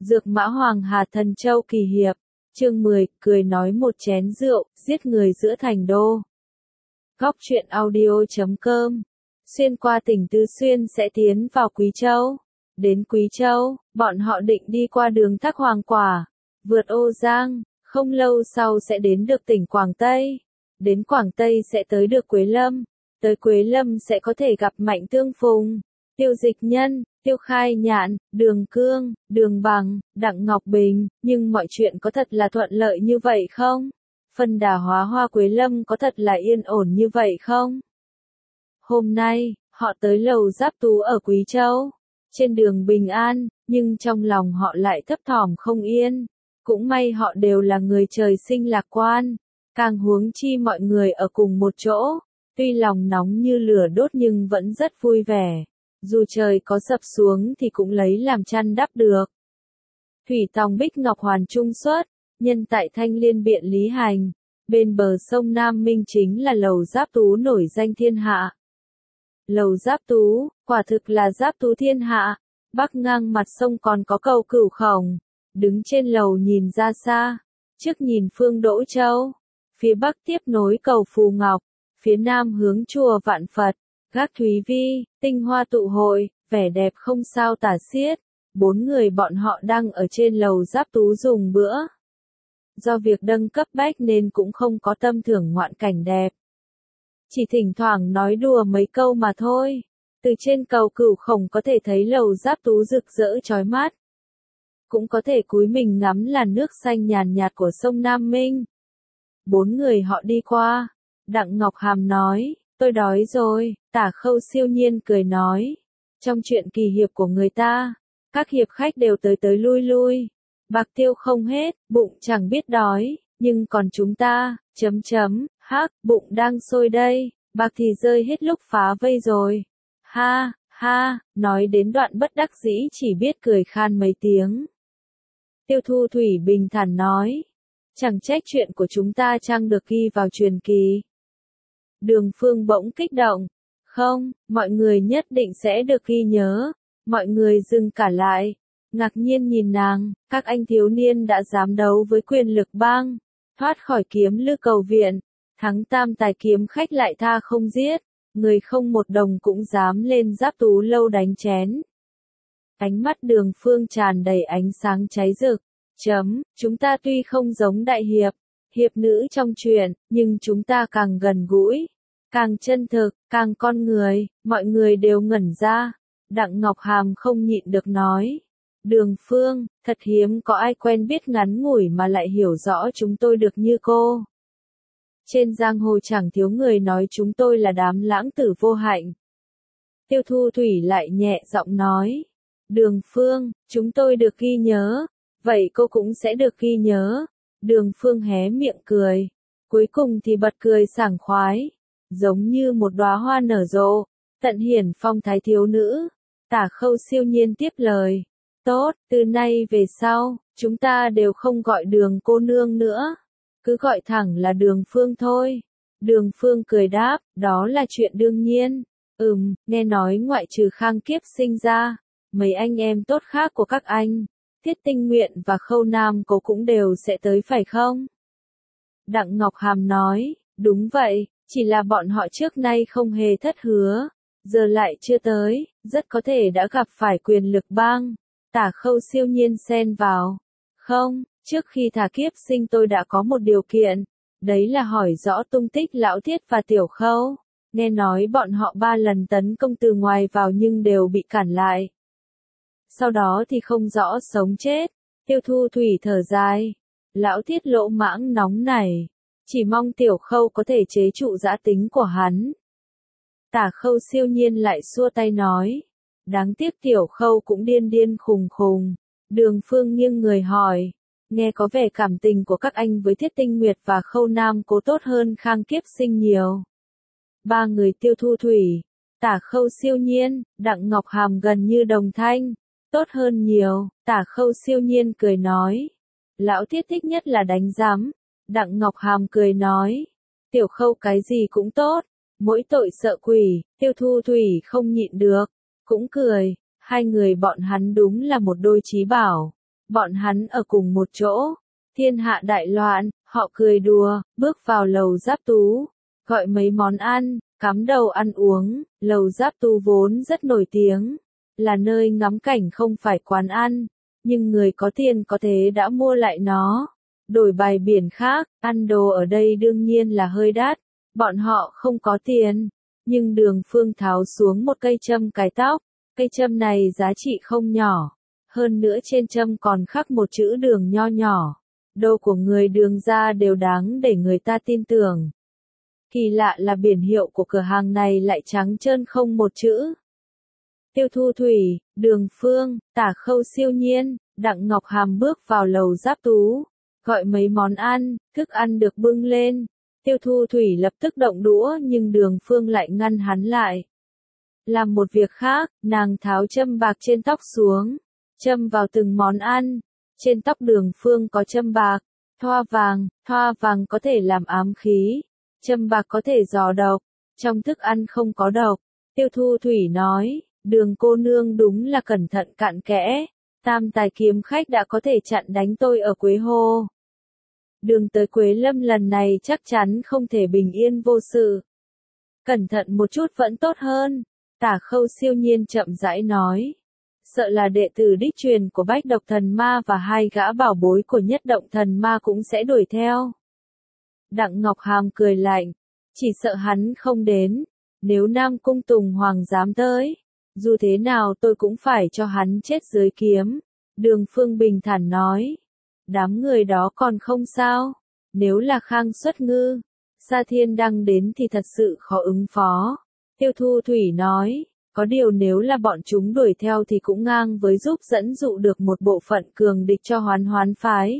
Dược Mã Hoàng Hà Thần Châu kỳ hiệp, chương 10, cười nói một chén rượu, giết người giữa thành đô. Góc truyện audio.com. Xuyên qua tỉnh Tứ Xuyên sẽ tiến vào Quý Châu. Đến Quý Châu, bọn họ định đi qua đường Thác Hoàng Quả, vượt Ô Giang, không lâu sau sẽ đến được tỉnh Quảng Tây. Đến Quảng Tây sẽ tới được Quế Lâm, tới Quế Lâm sẽ có thể gặp Mạnh Tương Phùng, Tiêu Dịch Nhân, Tiêu Khai Nhạn, Đường Cương, Đường Bằng, Đặng Ngọc Bình, nhưng mọi chuyện có thật là thuận lợi như vậy không? Phân đà hóa hoa Quế Lâm có thật là yên ổn như vậy không? Hôm nay, họ tới lầu Giáp Tú ở Quý Châu, trên đường bình an, nhưng trong lòng họ lại thấp thỏm không yên. Cũng may họ đều là người trời sinh lạc quan, càng huống chi mọi người ở cùng một chỗ, tuy lòng nóng như lửa đốt nhưng vẫn rất vui vẻ. Dù trời có sập xuống thì cũng lấy làm chăn đắp được. Thủy Tòng Bích Ngọc Hoàn trung xuất, nhân tại Thanh Liên Biện Lý Hành, bên bờ sông Nam Minh chính là lầu Giáp Tú nổi danh thiên hạ. Lầu Giáp Tú, quả thực là Giáp Tú thiên hạ, bắc ngang mặt sông còn có cầu Cửu Khổng, đứng trên lầu nhìn ra xa, trước nhìn phương Đỗ Châu, phía bắc tiếp nối cầu Phù Ngọc, phía nam hướng chùa Vạn Phật. Gác Thúy Vi, tinh hoa tụ hội, vẻ đẹp không sao tả xiết. 4 người bọn họ đang ở trên lầu Giáp Tú dùng bữa. Do việc nâng cấp bách nên cũng không có tâm thưởng ngoạn cảnh đẹp. Chỉ thỉnh thoảng nói đùa mấy câu mà thôi. Từ trên cầu Cửu Khổng có thể thấy lầu Giáp Tú rực rỡ chói mắt. Cũng có thể cúi mình ngắm làn nước xanh nhàn nhạt của sông Nam Minh. 4 người họ đi qua. Đặng Ngọc Hàm nói. Tôi đói rồi, Tả Khâu siêu nhiên cười nói. Trong chuyện kỳ hiệp của người ta, các hiệp khách đều tới tới lui lui. Bạc tiêu không hết, bụng chẳng biết đói, nhưng còn chúng ta, bụng đang sôi đây, bạc thì rơi hết lúc phá vây rồi. Ha, ha, nói đến đoạn bất đắc dĩ chỉ biết cười khan mấy tiếng. Tiêu Thu Thủy bình thản nói. Chẳng trách chuyện của chúng ta chăng được ghi vào truyền kỳ. Đường Phương bỗng kích động. Không, mọi người nhất định sẽ được ghi nhớ. Mọi người dừng cả lại. Ngạc nhiên nhìn nàng, các anh thiếu niên đã dám đấu với quyền lực bang. Thoát khỏi kiếm lư cầu viện. Thắng tam tài kiếm khách lại tha không giết. Người không một đồng cũng dám lên Giáp Tú lâu đánh chén. Ánh mắt Đường Phương tràn đầy ánh sáng cháy rực. Chúng ta tuy không giống đại hiệp, hiệp nữ trong truyện, nhưng chúng ta càng gần gũi, càng chân thực, càng con người, mọi người đều ngẩn ra. Đặng Ngọc Hàm không nhịn được nói. Đường Phương, thật hiếm có ai quen biết ngắn ngủi mà lại hiểu rõ chúng tôi được như cô. Trên giang hồ chẳng thiếu người nói chúng tôi là đám lãng tử vô hạnh. Tiêu Thu Thủy lại nhẹ giọng nói. Đường Phương, chúng tôi được ghi nhớ, vậy cô cũng sẽ được ghi nhớ. Đường Phương hé miệng cười, cuối cùng thì bật cười sảng khoái, giống như một đóa hoa nở rộ, tận hiển phong thái thiếu nữ. Tả Khâu siêu nhiên tiếp lời. Tốt, từ nay về sau, chúng ta đều không gọi Đường cô nương nữa, cứ gọi thẳng là Đường Phương thôi. Đường Phương cười đáp, đó là chuyện đương nhiên. Nghe nói ngoại trừ Khang Kiếp sinh ra, mấy anh em tốt khác của các anh, Thiết Tinh Nguyện và Khâu Nam Cố cũng đều sẽ tới phải không? Đặng Ngọc Hàm nói, đúng vậy, chỉ là bọn họ trước nay không hề thất hứa, giờ lại chưa tới, rất có thể đã gặp phải quyền lực bang. Tả Khâu siêu nhiên xen vào. Không, trước khi thả Kiếp sinh tôi đã có một điều kiện, đấy là hỏi rõ tung tích Lão Thiết và Tiểu Khâu. Nghe nói bọn họ 3 lần tấn công từ ngoài vào nhưng đều bị cản lại. Sau đó thì không rõ sống chết. Tiêu Thu Thủy thở dài. Lão Thiết lỗ mãng nóng này, chỉ mong Tiểu Khâu có thể chế trụ dã tính của hắn. Tả Khâu siêu nhiên lại xua tay nói. Đáng tiếc Tiểu Khâu cũng điên điên khùng khùng. Đường Phương nghiêng người hỏi. Nghe có vẻ cảm tình của các anh với Thiết Tinh Nguyệt và Khâu Nam Cố tốt hơn Khang Kiếp sinh nhiều. 3 người Tiêu Thu Thủy, Tả Khâu siêu nhiên, Đặng Ngọc Hàm gần như đồng thanh. Tốt hơn nhiều, Tả Khâu siêu nhiên cười nói. Lão Thiết thích nhất là đánh giám. Đặng Ngọc Hàm cười nói. Tiểu Khâu cái gì cũng tốt, mỗi tội sợ quỷ. Tiêu Thu Thủy không nhịn được, cũng cười. Hai người bọn hắn đúng là một đôi chí bảo. bọn hắn ở cùng một chỗ. Thiên hạ đại loạn, họ cười đùa, bước vào lầu Giáp Tú, gọi mấy món ăn, cắm đầu ăn uống. Lầu Giáp Tú vốn rất nổi tiếng, là nơi ngắm cảnh không phải quán ăn, nhưng người có tiền có thế đã mua lại nó. Đổi bài biển khác, ăn đồ ở đây đương nhiên là hơi đắt, bọn họ không có tiền, nhưng Đường Phương tháo xuống một cây châm cài tóc, cây châm này giá trị không nhỏ, hơn nữa trên châm còn khắc một chữ Đường nho nhỏ. Đồ của người Đường gia đều đáng để người ta tin tưởng. Kỳ lạ là biển hiệu của cửa hàng này lại trắng trơn không một chữ. Tiêu Thu Thủy, Đường Phương, Tả Khâu siêu nhiên, Đặng Ngọc Hàm bước vào lầu Giáp Tú, gọi mấy món ăn, thức ăn được bưng lên. Tiêu Thu Thủy lập tức động đũa nhưng Đường Phương lại ngăn hắn lại. Làm một việc khác, nàng tháo châm bạc trên tóc xuống, châm vào từng món ăn. Trên tóc Đường Phương có châm bạc, thoa vàng có thể làm ám khí, châm bạc có thể dò độc, trong thức ăn không có độc. Tiêu Thu Thủy nói, Đường cô nương đúng là cẩn thận cặn kẽ, tam tài kiếm khách đã có thể chặn đánh tôi ở Quế Hồ. Đường tới Quế Lâm lần này chắc chắn không thể bình yên vô sự. Cẩn thận một chút vẫn tốt hơn, Tả Khâu siêu nhiên chậm rãi nói. Sợ là đệ tử đích truyền của Bách Độc Thần Ma và hai gã bảo bối của Nhất Động Thần Ma cũng sẽ đuổi theo. Đặng Ngọc Hàm cười lạnh, chỉ sợ hắn không đến, nếu Nam Cung Tùng Hoàng dám tới, dù thế nào tôi cũng phải cho hắn chết dưới kiếm. Đường Phương bình thản nói, đám người đó còn không sao, nếu là Khang Xuất Ngư, Sa Thiên Đăng đến thì thật sự khó ứng phó. Tiêu Thu Thủy nói, có điều nếu là bọn chúng đuổi theo thì cũng ngang với giúp dẫn dụ được một bộ phận cường địch cho Hoán phái.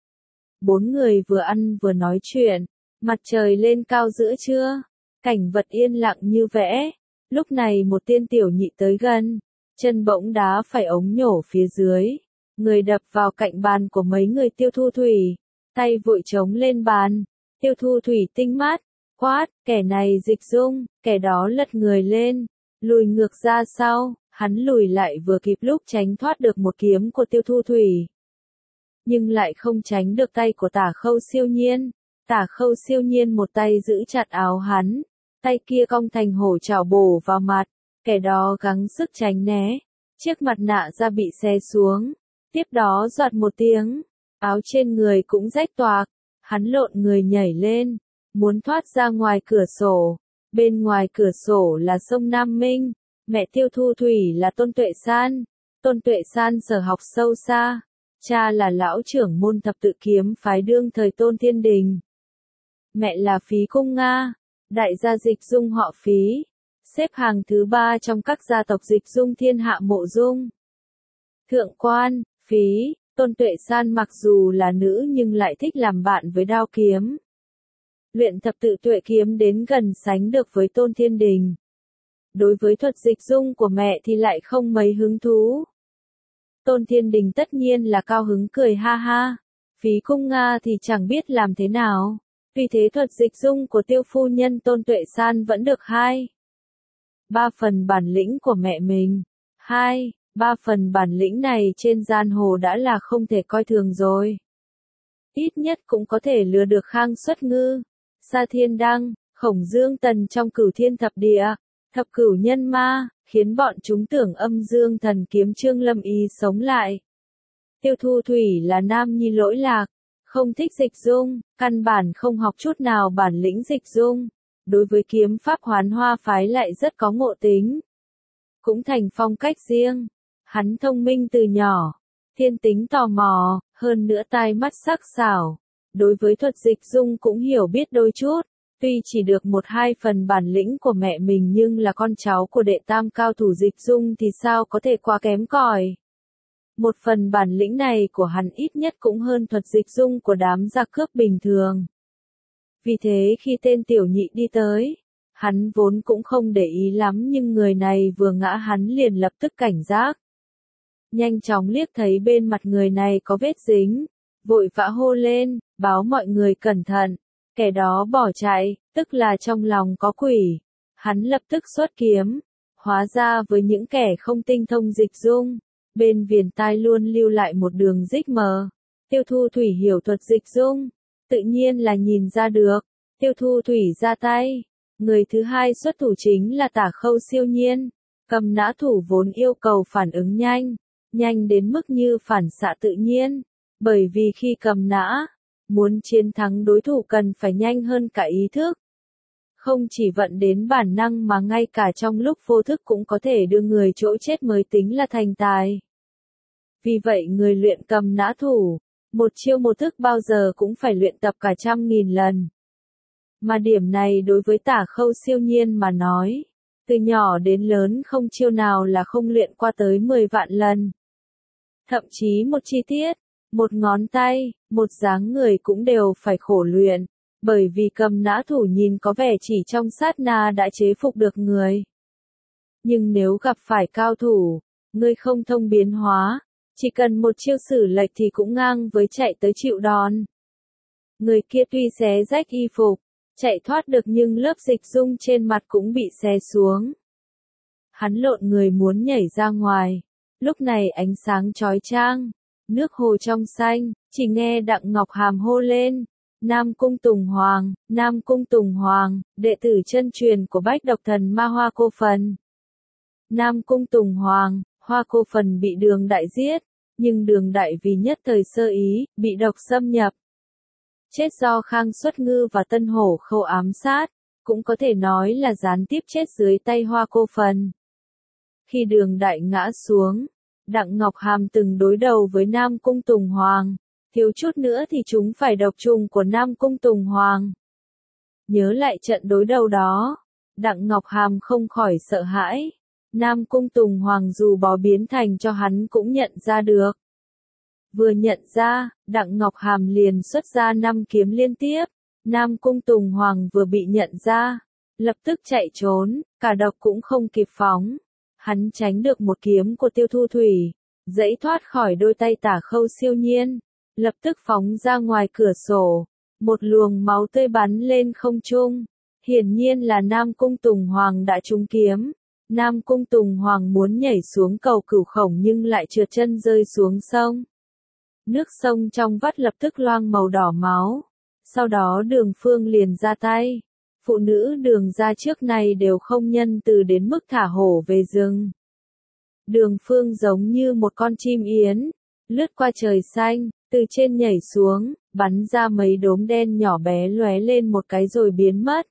Bốn người vừa ăn vừa nói chuyện, mặt trời lên cao giữa trưa, cảnh vật yên lặng như vẽ. Lúc này một tiên tiểu nhị tới gần, chân bỗng đá phải ống nhổ phía dưới, người đập vào cạnh bàn của mấy người Tiêu Thu Thủy, tay vội chống lên bàn. Tiêu Thu Thủy tinh mắt, quát, kẻ này dịch dung, kẻ đó lật người lên, lùi ngược ra sau. Hắn lùi lại vừa kịp lúc tránh thoát được một kiếm của Tiêu Thu Thủy, nhưng lại không tránh được tay của Tả Khâu siêu nhiên. Tả Khâu siêu nhiên một tay giữ chặt áo hắn, tay kia cong thành hổ chảo bổ vào mặt, kẻ đó gắng sức tránh né, chiếc mặt nạ da bị xé xuống, tiếp đó doạt một tiếng, áo trên người cũng rách toạc, hắn lộn người nhảy lên, muốn thoát ra ngoài cửa sổ. Bên ngoài cửa sổ là sông Nam Minh, mẹ Tiêu Thu Thủy là Tôn Tuệ San. Tôn Tuệ San sở học sâu xa, cha là lão trưởng môn thập tự kiếm phái đương thời Tôn Thiên Đình. Mẹ là Phí Cung Nga, đại gia dịch dung họ Phí, xếp hàng thứ 3 trong các gia tộc dịch dung thiên hạ mộ dung. Thượng quan, Phí, Tôn Tuệ San mặc dù là nữ nhưng lại thích làm bạn với đao kiếm. Luyện thập tự tuệ kiếm đến gần sánh được với Tôn Thiên Đình. Đối với thuật dịch dung của mẹ thì lại không mấy hứng thú. Tôn Thiên Đình tất nhiên là cao hứng cười ha ha. Phí Cung Nga thì chẳng biết làm thế nào. Vì thế thuật dịch dung của tiêu phu nhân Tôn Tuệ San vẫn được 2/3 phần bản lĩnh của mẹ mình. 2/3 phần bản lĩnh này trên giang hồ đã là không thể coi thường rồi. Ít nhất cũng có thể lừa được Khang Xuất Ngư, Sa Thiên Đăng, Khổng Dương Tần trong Cửu Thiên Thập Địa, Thập Cửu Nhân Ma, khiến bọn chúng tưởng Âm Dương Thần Kiếm Trương Lâm Y sống lại. Tiêu Thu Thủy là nam nhi lỗi lạc, không thích dịch dung, căn bản không học chút nào bản lĩnh dịch dung. Đối với kiếm pháp Hoán Hoa phái lại rất có ngộ tính, cũng thành phong cách riêng. Hắn thông minh từ nhỏ, thiên tính tò mò, hơn nữa tai mắt sắc sảo. Đối với thuật dịch dung cũng hiểu biết đôi chút, tuy chỉ được 1/2 phần bản lĩnh của mẹ mình nhưng là con cháu của đệ tam cao thủ dịch dung thì sao có thể quá kém cỏi. 1 phần bản lĩnh này của hắn ít nhất cũng hơn thuật dịch dung của đám giặc cướp bình thường. Vì thế khi tên tiểu nhị đi tới, hắn vốn cũng không để ý lắm nhưng người này vừa ngã hắn liền lập tức cảnh giác. Nhanh chóng liếc thấy bên mặt người này có vết dính, vội vã hô lên, báo mọi người cẩn thận. Kẻ đó bỏ chạy, tức là trong lòng có quỷ. Hắn lập tức xuất kiếm, hóa ra với những kẻ không tinh thông dịch dung, bên viền tai luôn lưu lại một đường rích mờ. Tiêu Thu Thủy hiểu thuật dịch dung, tự nhiên là nhìn ra được. Tiêu Thu Thủy ra tay. Người thứ hai xuất thủ chính là Tả Khâu Siêu Nhiên. Cầm nã thủ vốn yêu cầu phản ứng nhanh, nhanh đến mức như phản xạ tự nhiên. Bởi vì khi cầm nã, muốn chiến thắng đối thủ cần phải nhanh hơn cả ý thức. Không chỉ vận đến bản năng mà ngay cả trong lúc vô thức cũng có thể đưa người chỗ chết mới tính là thành tài. Vì vậy người luyện cầm nã thủ, một chiêu một thức bao giờ cũng phải luyện tập cả 100.000 lần. Mà điểm này đối với Tả Khâu Siêu Nhiên mà nói, từ nhỏ đến lớn không chiêu nào là không luyện qua tới 10 vạn lần. Thậm chí một chi tiết, một ngón tay, một dáng người cũng đều phải khổ luyện, bởi vì cầm nã thủ nhìn có vẻ chỉ trong sát na đã chế phục được người. Nhưng nếu gặp phải cao thủ, người không thông biến hóa, chỉ cần một chiêu sử lệch thì cũng ngang với chạy tới chịu đòn. Người kia tuy xé rách y phục, chạy thoát được nhưng lớp dịch dung trên mặt cũng bị xé xuống. Hắn lộn người muốn nhảy ra ngoài. Lúc này ánh sáng chói chang, nước hồ trong xanh, chỉ nghe Đặng Ngọc Hàm hô lên. Nam Cung Tùng Hoàng, Nam Cung Tùng Hoàng, đệ tử chân truyền của Bách Độc Thần Ma Hoa Cô Phần. Nam Cung Tùng Hoàng, Hoa Cô Phần bị Đường Đại giết, nhưng Đường Đại vì nhất thời sơ ý, bị độc xâm nhập. Chết do Khang Xuất Ngư và Tân Hổ Khâu ám sát, cũng có thể nói là gián tiếp chết dưới tay Hoa Cô Phần. Khi Đường Đại ngã xuống, Đặng Ngọc Hàm từng đối đầu với Nam Cung Tùng Hoàng, thiếu chút nữa thì chúng phải độc trùng của Nam Cung Tùng Hoàng. Nhớ lại trận đối đầu đó, Đặng Ngọc Hàm không khỏi sợ hãi. Nam Cung Tùng Hoàng dù bó biến thành cho hắn cũng nhận ra được. Vừa nhận ra, Đặng Ngọc Hàm liền xuất ra 5 kiếm liên tiếp. Nam Cung Tùng Hoàng vừa bị nhận ra, lập tức chạy trốn, cả độc cũng không kịp phóng. Hắn tránh được một kiếm của Tiêu Thu Thủy, giãy thoát khỏi đôi tay Tả Khâu Siêu Nhiên, lập tức phóng ra ngoài cửa sổ. Một luồng máu tươi bắn lên không trung. Hiển nhiên là Nam Cung Tùng Hoàng đã trúng kiếm. Nam Cung Tùng Hoàng muốn nhảy xuống cầu Cửu Khổng nhưng lại trượt chân rơi xuống sông. Nước sông trong vắt lập tức loang màu đỏ máu. Sau đó Đường Phương liền ra tay. Phụ nữ Đường gia trước này đều không nhân từ đến mức thả hổ về rừng. Đường Phương giống như một con chim yến, lướt qua trời xanh, từ trên nhảy xuống, bắn ra mấy đốm đen nhỏ bé lóe lên một cái rồi biến mất.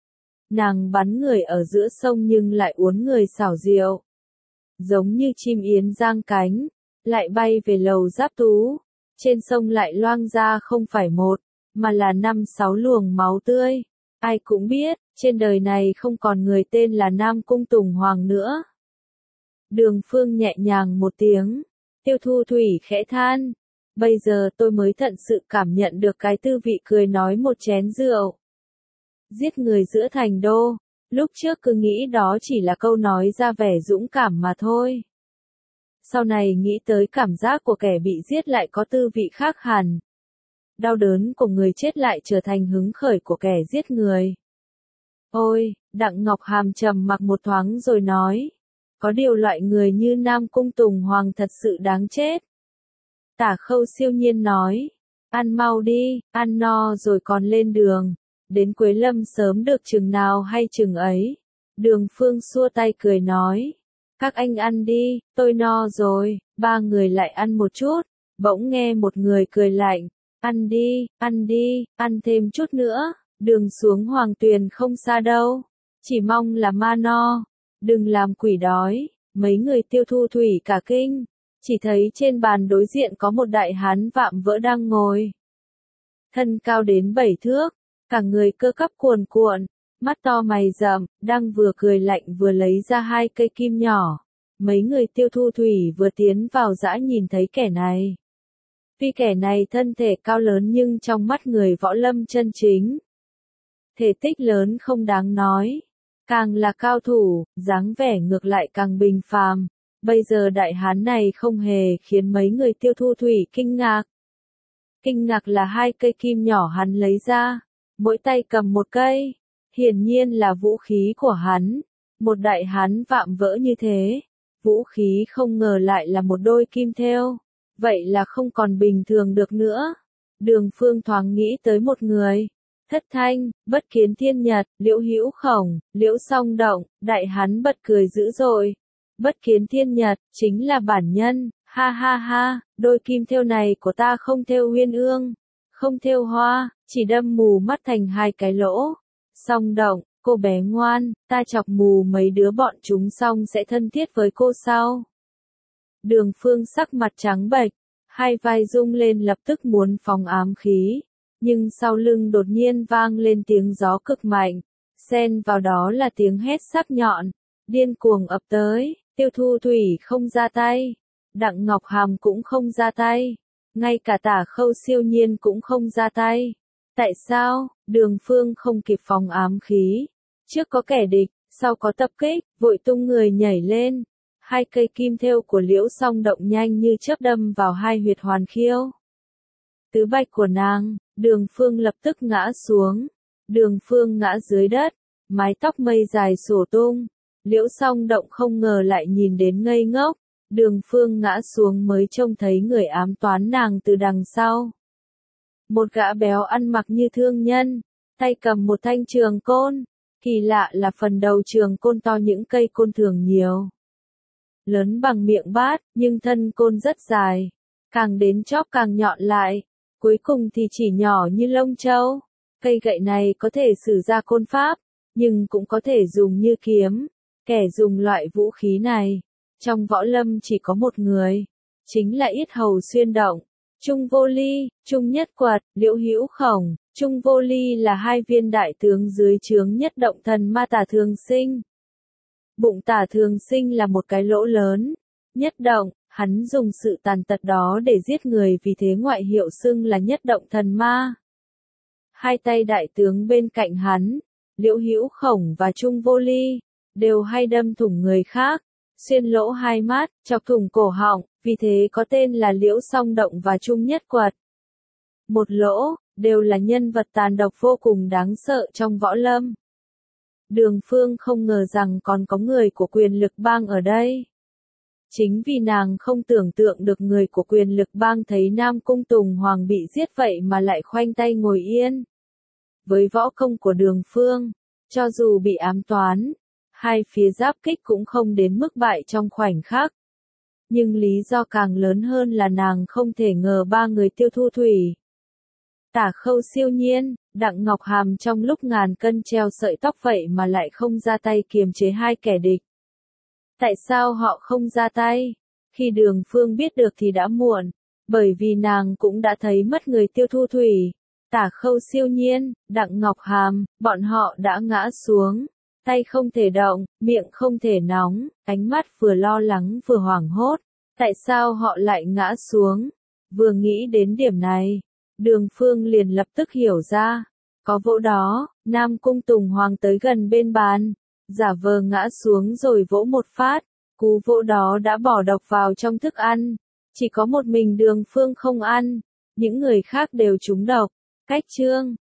Nàng bắn người ở giữa sông nhưng lại uốn người xảo diệu. Giống như chim yến giang cánh, lại bay về lầu Giáp Tú. Trên sông lại loang ra không phải một, mà là 5-6 luồng máu tươi. Ai cũng biết, trên đời này không còn người tên là Nam Cung Tùng Hoàng nữa. Đường Phương nhẹ nhàng một tiếng. Tiêu Thu Thủy khẽ than. Bây giờ tôi mới thật sự cảm nhận được cái tư vị cười nói một chén rượu. Giết người giữa thành đô. Lúc trước cứ nghĩ đó chỉ là câu nói ra vẻ dũng cảm mà thôi. Sau này nghĩ tới cảm giác của kẻ bị giết lại có tư vị khác hẳn. Đau đớn của người chết lại trở thành hứng khởi của kẻ giết người. Ôi, Đặng Ngọc Hàm trầm mặc một thoáng rồi nói. Có điều loại người như Nam Cung Tùng Hoàng thật sự đáng chết. Tả Khâu Siêu Nhiên nói. Ăn mau đi, ăn no rồi còn lên đường. Đến Quế Lâm sớm được chừng nào hay chừng ấy. Đường Phương xua tay cười nói. Các anh ăn đi, tôi no rồi. Ba người lại ăn một chút. Bỗng nghe một người cười lạnh. Ăn đi, ăn thêm chút nữa. Đường xuống Hoàng Tuyền không xa đâu. Chỉ mong là ma no. Đừng làm quỷ đói. Mấy người Tiêu Thu Thủy cả kinh. Chỉ thấy trên bàn đối diện có một đại hán vạm vỡ đang ngồi. Thân cao đến 7 thước. Cả người cơ bắp cuồn cuộn. Mắt to mày rậm, đang vừa cười lạnh vừa lấy ra 2 cây kim nhỏ. Mấy người Tiêu Thu Thủy vừa tiến vào dã nhìn thấy kẻ này. Tuy kẻ này thân thể cao lớn nhưng trong mắt người võ lâm chân chính. Thể tích lớn không đáng nói. Càng là cao thủ, dáng vẻ ngược lại càng bình phàm. Bây giờ đại hán này không hề khiến mấy người Tiêu Thu Thủy kinh ngạc. Kinh ngạc là 2 cây kim nhỏ hắn lấy ra. Mỗi tay cầm một cây. Hiển nhiên là vũ khí của hắn. Một đại hán vạm vỡ như thế. Vũ khí không ngờ lại là một đôi kim thêu. Vậy là không còn bình thường được nữa. Đường Phương thoáng nghĩ tới một người. Thất Thanh, Bất Kiến Thiên Nhật, Liễu Hữu Khổng, Liễu Song Động, đại hắn bật cười dữ dội. Bất Kiến Thiên Nhật, chính là bản nhân, ha ha ha, đôi kim thêu này của ta không thêu uyên ương, không thêu hoa, chỉ đâm mù mắt thành hai cái lỗ. Song Động, cô bé ngoan, ta chọc mù mấy đứa bọn chúng xong sẽ thân thiết với cô sau. Đường Phương sắc mặt trắng bệch, hai vai rung lên lập tức muốn phóng ám khí. Nhưng sau lưng đột nhiên vang lên tiếng gió cực mạnh, xen vào đó là tiếng hét sắc nhọn, điên cuồng ập tới, Tiêu Thu Thủy không ra tay, Đặng Ngọc Hàm cũng không ra tay, ngay cả Tả Khâu Siêu Nhiên cũng không ra tay. Tại sao? Đường Phương không kịp phóng ám khí, trước có kẻ địch, sau có tập kích, vội tung người nhảy lên. Hai cây kim thêu của Liễu Song Động nhanh như chớp đâm vào hai huyệt hoàn khiêu. Tứ bạch của nàng, Đường Phương lập tức ngã xuống. Đường Phương ngã dưới đất, mái tóc mây dài xổ tung. Liễu Song Động không ngờ lại nhìn đến ngây ngốc. Đường Phương ngã xuống mới trông thấy người ám toán nàng từ đằng sau. Một gã béo ăn mặc như thương nhân, tay cầm một thanh trường côn. Kỳ lạ là phần đầu trường côn to những cây côn thường nhiều. Lớn bằng miệng bát, nhưng thân côn rất dài. Càng đến chóp càng nhọn lại. Cuối cùng thì chỉ nhỏ như lông trâu. Cây gậy này có thể sử ra côn pháp, nhưng cũng có thể dùng như kiếm. Kẻ dùng loại vũ khí này, trong võ lâm chỉ có một người, chính là Yết Hầu Xuyên Động. Trung Vô Ly, Trung Nhất Quật, Liễu Hữu Khổng, Trung Vô Ly là hai viên đại tướng dưới trướng Nhất Động thần ma Tả Thường Sinh. Bụng Tả Thường Sinh là một cái lỗ lớn. Nhất Động, hắn dùng sự tàn tật đó để giết người, vì thế ngoại hiệu xưng là Nhất Động thần ma. Hai tay đại tướng bên cạnh hắn, Liễu Hữu Khổng và Trung Vô Ly, đều hay đâm thủng người khác, xuyên lỗ hai mắt, chọc thủng cổ họng, vì thế có tên là Liễu Song Động và Trung Nhất Quật. Một lỗ, đều là nhân vật tàn độc vô cùng đáng sợ trong võ lâm. Đường Phương không ngờ rằng còn có người của quyền lực bang ở đây. Chính vì nàng không tưởng tượng được người của quyền lực bang thấy Nam Cung Tùng Hoàng bị giết vậy mà lại khoanh tay ngồi yên. Với võ công của Đường Phương, cho dù bị ám toán, hai phía giáp kích cũng không đến mức bại trong khoảnh khắc. Nhưng lý do càng lớn hơn là nàng không thể ngờ ba người Tiêu Thu Thủy, Tả Khâu Siêu Nhiên, Đặng Ngọc Hàm trong lúc ngàn cân treo sợi tóc vậy mà lại không ra tay kiềm chế hai kẻ địch. Tại sao họ không ra tay? Khi Đường Phương biết được thì đã muộn, bởi vì nàng cũng đã thấy mất người Tiêu Thu Thủy, Tả Khâu Siêu Nhiên, Đặng Ngọc Hàm, bọn họ đã ngã xuống, tay không thể động, miệng không thể nóng, ánh mắt vừa lo lắng vừa hoảng hốt. Tại sao họ lại ngã xuống? Vừa nghĩ đến điểm này, Đường Phương liền lập tức hiểu ra. Có vỗ đó, Nam Cung Tùng Hoàng tới gần bên bàn, giả vờ ngã xuống rồi vỗ một phát. Cú vỗ đó đã bỏ độc vào trong thức ăn. Chỉ có một mình Đường Phương không ăn, những người khác đều trúng độc. Cách chương